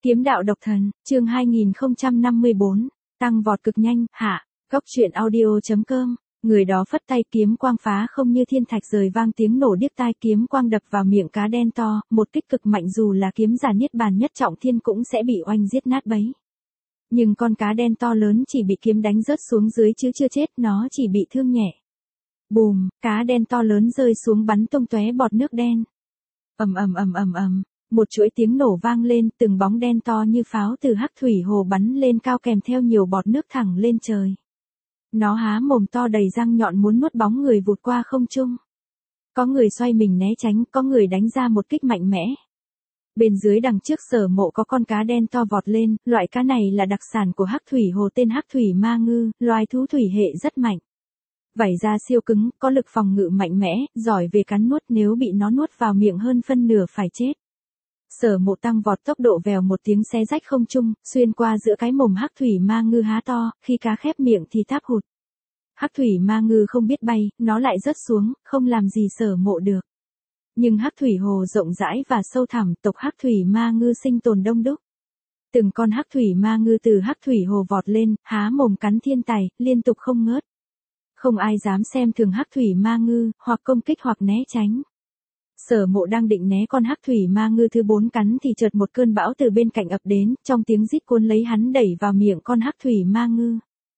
Kiếm đạo độc thần, chương 2054, tăng vọt cực nhanh, hạ, góc truyện audio.com, người đó phất tay kiếm quang phá không như thiên thạch rời vang tiếng nổ điếc tai kiếm quang đập vào miệng cá đen to, một kích cực mạnh dù là kiếm giả niết bàn nhất trọng thiên cũng sẽ bị oanh giết nát bấy. Nhưng con cá đen to lớn chỉ bị kiếm đánh rớt xuống dưới chứ chưa chết, nó chỉ bị thương nhẹ. Bùm, cá đen to lớn rơi xuống bắn tung tóe bọt nước đen. Ầm ầm ầm ầm ầm. Một chuỗi tiếng nổ vang lên, từng bóng đen to như pháo từ hắc thủy hồ bắn lên cao kèm theo nhiều bọt nước thẳng lên trời. Nó há mồm to đầy răng nhọn muốn nuốt bóng người vụt qua không trung. Có người xoay mình né tránh, có người đánh ra một kích mạnh mẽ. Bên dưới đằng trước Sở Mộ có con cá đen to vọt lên, loại cá này là đặc sản của hắc thủy hồ tên hắc thủy ma ngư, loài thú thủy hệ rất mạnh. Vảy da siêu cứng, có lực phòng ngự mạnh mẽ, giỏi về cắn nuốt, nếu bị nó nuốt vào miệng hơn phân nửa phải chết. Sở Mộ tăng vọt tốc độ vèo một tiếng xé rách không trung, xuyên qua giữa cái mồm hắc thủy ma ngư há to, khi cá khép miệng thì táp hụt. Hắc thủy ma ngư không biết bay, nó lại rớt xuống, không làm gì Sở Mộ được. Nhưng hắc thủy hồ rộng rãi và sâu thẳm, tộc hắc thủy ma ngư sinh tồn đông đúc. Từng con hắc thủy ma ngư từ hắc thủy hồ vọt lên, há mồm cắn thiên tài, liên tục không ngớt. Không ai dám xem thường hắc thủy ma ngư, hoặc công kích hoặc né tránh. Sở Mộ đang định né con hắc thủy ma ngư thứ 4 cắn thì chợt một cơn bão từ bên cạnh ập đến, trong tiếng rít cuốn lấy hắn đẩy vào miệng con hắc thủy ma ngư.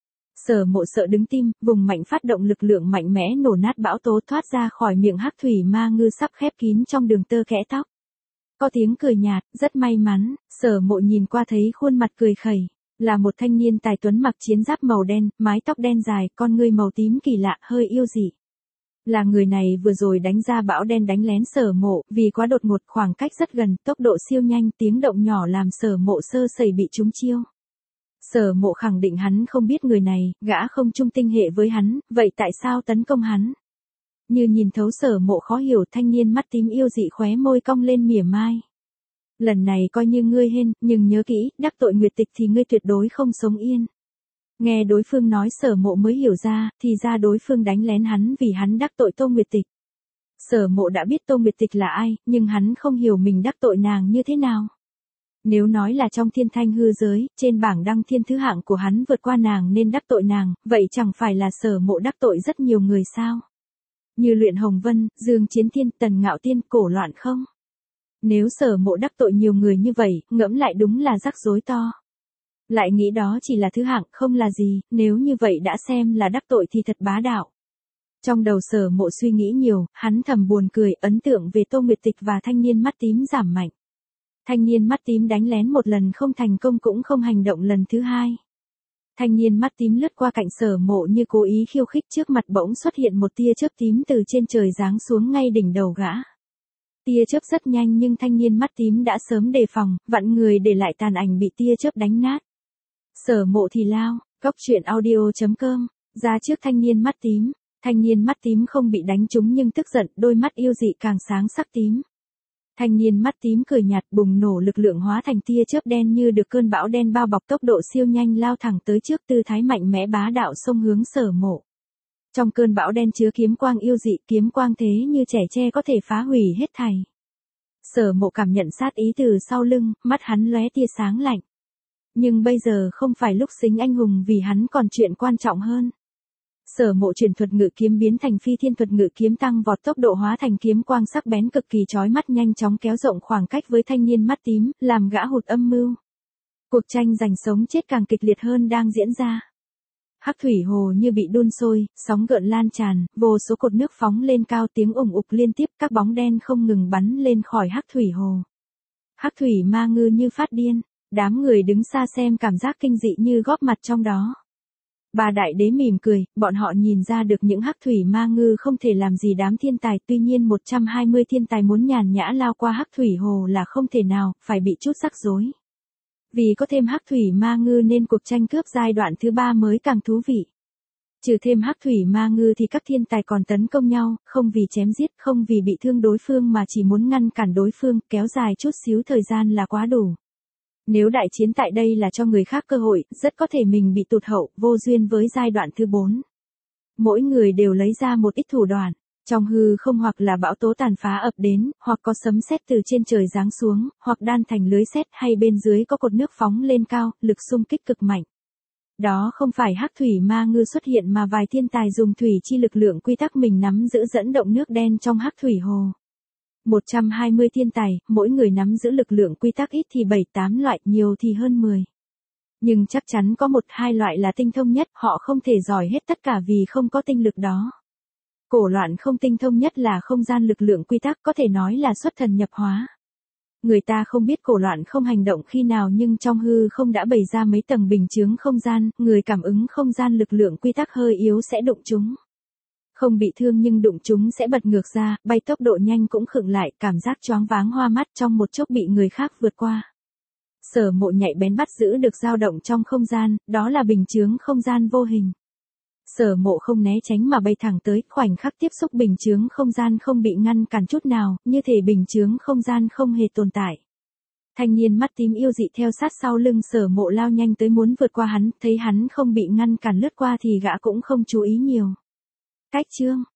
Sở Mộ sợ đứng tim, vùng mạnh phát động lực lượng mạnh mẽ nổ nát bão tố thoát ra khỏi miệng hắc thủy ma ngư sắp khép kín trong đường tơ kẽ tóc. Có tiếng cười nhạt, rất may mắn, Sở Mộ nhìn qua thấy khuôn mặt cười khẩy, là một thanh niên tài tuấn mặc chiến giáp màu đen, mái tóc đen dài, con ngươi màu tím kỳ lạ, hơi yêu dị. Là người này vừa rồi đánh ra bão đen đánh lén Sở Mộ, vì quá đột ngột, khoảng cách rất gần, tốc độ siêu nhanh, tiếng động nhỏ làm Sở Mộ sơ sẩy bị trúng chiêu. Sở Mộ khẳng định hắn không biết người này, gã không chung tinh hệ với hắn, vậy tại sao tấn công hắn? Như nhìn thấu Sở Mộ khó hiểu, thanh niên mắt tím yêu dị khóe môi cong lên mỉa mai. Lần này coi như ngươi hên, nhưng nhớ kỹ, đắc tội Nguyệt Tịch thì ngươi tuyệt đối không sống yên. Nghe đối phương nói Sở Mộ mới hiểu ra, thì ra đối phương đánh lén hắn vì hắn đắc tội Tô Nguyệt Tịch. Sở Mộ đã biết Tô Nguyệt Tịch là ai, nhưng hắn không hiểu mình đắc tội nàng như thế nào. Nếu nói là trong thiên thanh hư giới, trên bảng đăng thiên thứ hạng của hắn vượt qua nàng nên đắc tội nàng, vậy chẳng phải là Sở Mộ đắc tội rất nhiều người sao? Như Luyện Hồng Vân, Dương Chiến Thiên, Tần Ngạo Tiên, Cổ Loạn không? Nếu Sở Mộ đắc tội nhiều người như vậy, ngẫm lại đúng là rắc rối to. Lại nghĩ đó chỉ là thứ hạng, không là gì, nếu như vậy đã xem là đắc tội thì thật bá đạo. Trong đầu Sở Mộ suy nghĩ nhiều, hắn thầm buồn cười, ấn tượng về Tô Nguyệt Tịch và thanh niên mắt tím giảm mạnh. Thanh niên mắt tím đánh lén một lần không thành công cũng không hành động lần thứ hai. Thanh niên mắt tím lướt qua cạnh Sở Mộ như cố ý khiêu khích, trước mặt bỗng xuất hiện một tia chớp tím từ trên trời giáng xuống ngay đỉnh đầu gã. Tia chớp rất nhanh nhưng thanh niên mắt tím đã sớm đề phòng, vặn người để lại tàn ảnh bị tia chớp đánh nát. Sở Mộ thì lao, góc truyện audio.com, ra trước thanh niên mắt tím. Thanh niên mắt tím không bị đánh trúng nhưng tức giận, đôi mắt yêu dị càng sáng sắc tím. Thanh niên mắt tím cười nhạt, bùng nổ lực lượng hóa thành tia chớp đen như được cơn bão đen bao bọc, tốc độ siêu nhanh lao thẳng tới trước, tư thái mạnh mẽ bá đạo xông hướng Sở Mộ. Trong cơn bão đen chứa kiếm quang yêu dị, kiếm quang thế như trẻ tre có thể phá hủy hết thảy. Sở Mộ cảm nhận sát ý từ sau lưng, mắt hắn lóe tia sáng lạnh. Nhưng bây giờ không phải lúc xính anh hùng vì hắn còn chuyện quan trọng hơn. Sở Mộ chuyển thuật ngự kiếm biến thành phi thiên thuật ngự kiếm, tăng vọt tốc độ hóa thành kiếm quang sắc bén cực kỳ chói mắt, nhanh chóng kéo rộng khoảng cách với thanh niên mắt tím, làm gã hụt âm mưu. Cuộc tranh giành sống chết càng kịch liệt hơn đang diễn ra. Hắc thủy hồ như bị đun sôi, sóng gợn lan tràn, vô số cột nước phóng lên cao, tiếng ủng ục liên tiếp, các bóng đen không ngừng bắn lên khỏi hắc thủy hồ. Hắc thủy ma ngư như phát điên, đám người đứng xa xem cảm giác kinh dị như góp mặt trong đó. Bà đại đế mỉm cười, bọn họ nhìn ra được những hắc thủy ma ngư không thể làm gì đám thiên tài, tuy nhiên 120 thiên tài muốn nhàn nhã lao qua hắc thủy hồ là không thể nào, phải bị chút rắc rối. Vì có thêm hắc thủy ma ngư nên cuộc tranh cướp giai đoạn thứ 3 mới càng thú vị. Trừ thêm hắc thủy ma ngư thì các thiên tài còn tấn công nhau, không vì chém giết, không vì bị thương đối phương mà chỉ muốn ngăn cản đối phương, kéo dài chút xíu thời gian là quá đủ. Nếu đại chiến tại đây là cho người khác cơ hội, rất có thể mình bị tụt hậu, vô duyên với giai đoạn thứ 4. Mỗi người đều lấy ra một ít thủ đoạn. Trong hư không hoặc là bão tố tàn phá ập đến, hoặc có sấm sét từ trên trời giáng xuống, hoặc đan thành lưới sét hay bên dưới có cột nước phóng lên cao, lực xung kích cực mạnh. Đó không phải hắc thủy ma ngư xuất hiện mà vài thiên tài dùng thủy chi lực lượng quy tắc mình nắm giữ dẫn động nước đen trong hắc thủy hồ. 120 thiên tài, mỗi người nắm giữ lực lượng quy tắc ít thì 7-8 loại, nhiều thì hơn 10. Nhưng chắc chắn có 1-2 loại là tinh thông nhất, họ không thể giỏi hết tất cả vì không có tinh lực đó. Cổ loạn không tinh thông nhất là không gian lực lượng quy tắc, có thể nói là xuất thần nhập hóa. Người ta không biết cổ loạn không hành động khi nào nhưng trong hư không đã bày ra mấy tầng bình chướng không gian, người cảm ứng không gian lực lượng quy tắc hơi yếu sẽ đụng chúng. Không bị thương nhưng đụng chúng sẽ bật ngược ra, bay tốc độ nhanh cũng khựng lại, cảm giác choáng váng hoa mắt trong một chốc bị người khác vượt qua. Sở Mộ nhạy bén bắt giữ được dao động trong không gian, đó là bình chướng không gian vô hình. Sở Mộ không né tránh mà bay thẳng tới, khoảnh khắc tiếp xúc bình chướng không gian không bị ngăn cản chút nào, như thể bình chướng không gian không hề tồn tại. Thanh niên mắt tím yêu dị theo sát sau lưng Sở Mộ lao nhanh tới muốn vượt qua hắn, thấy hắn không bị ngăn cản lướt qua thì gã cũng không chú ý nhiều. Cách chương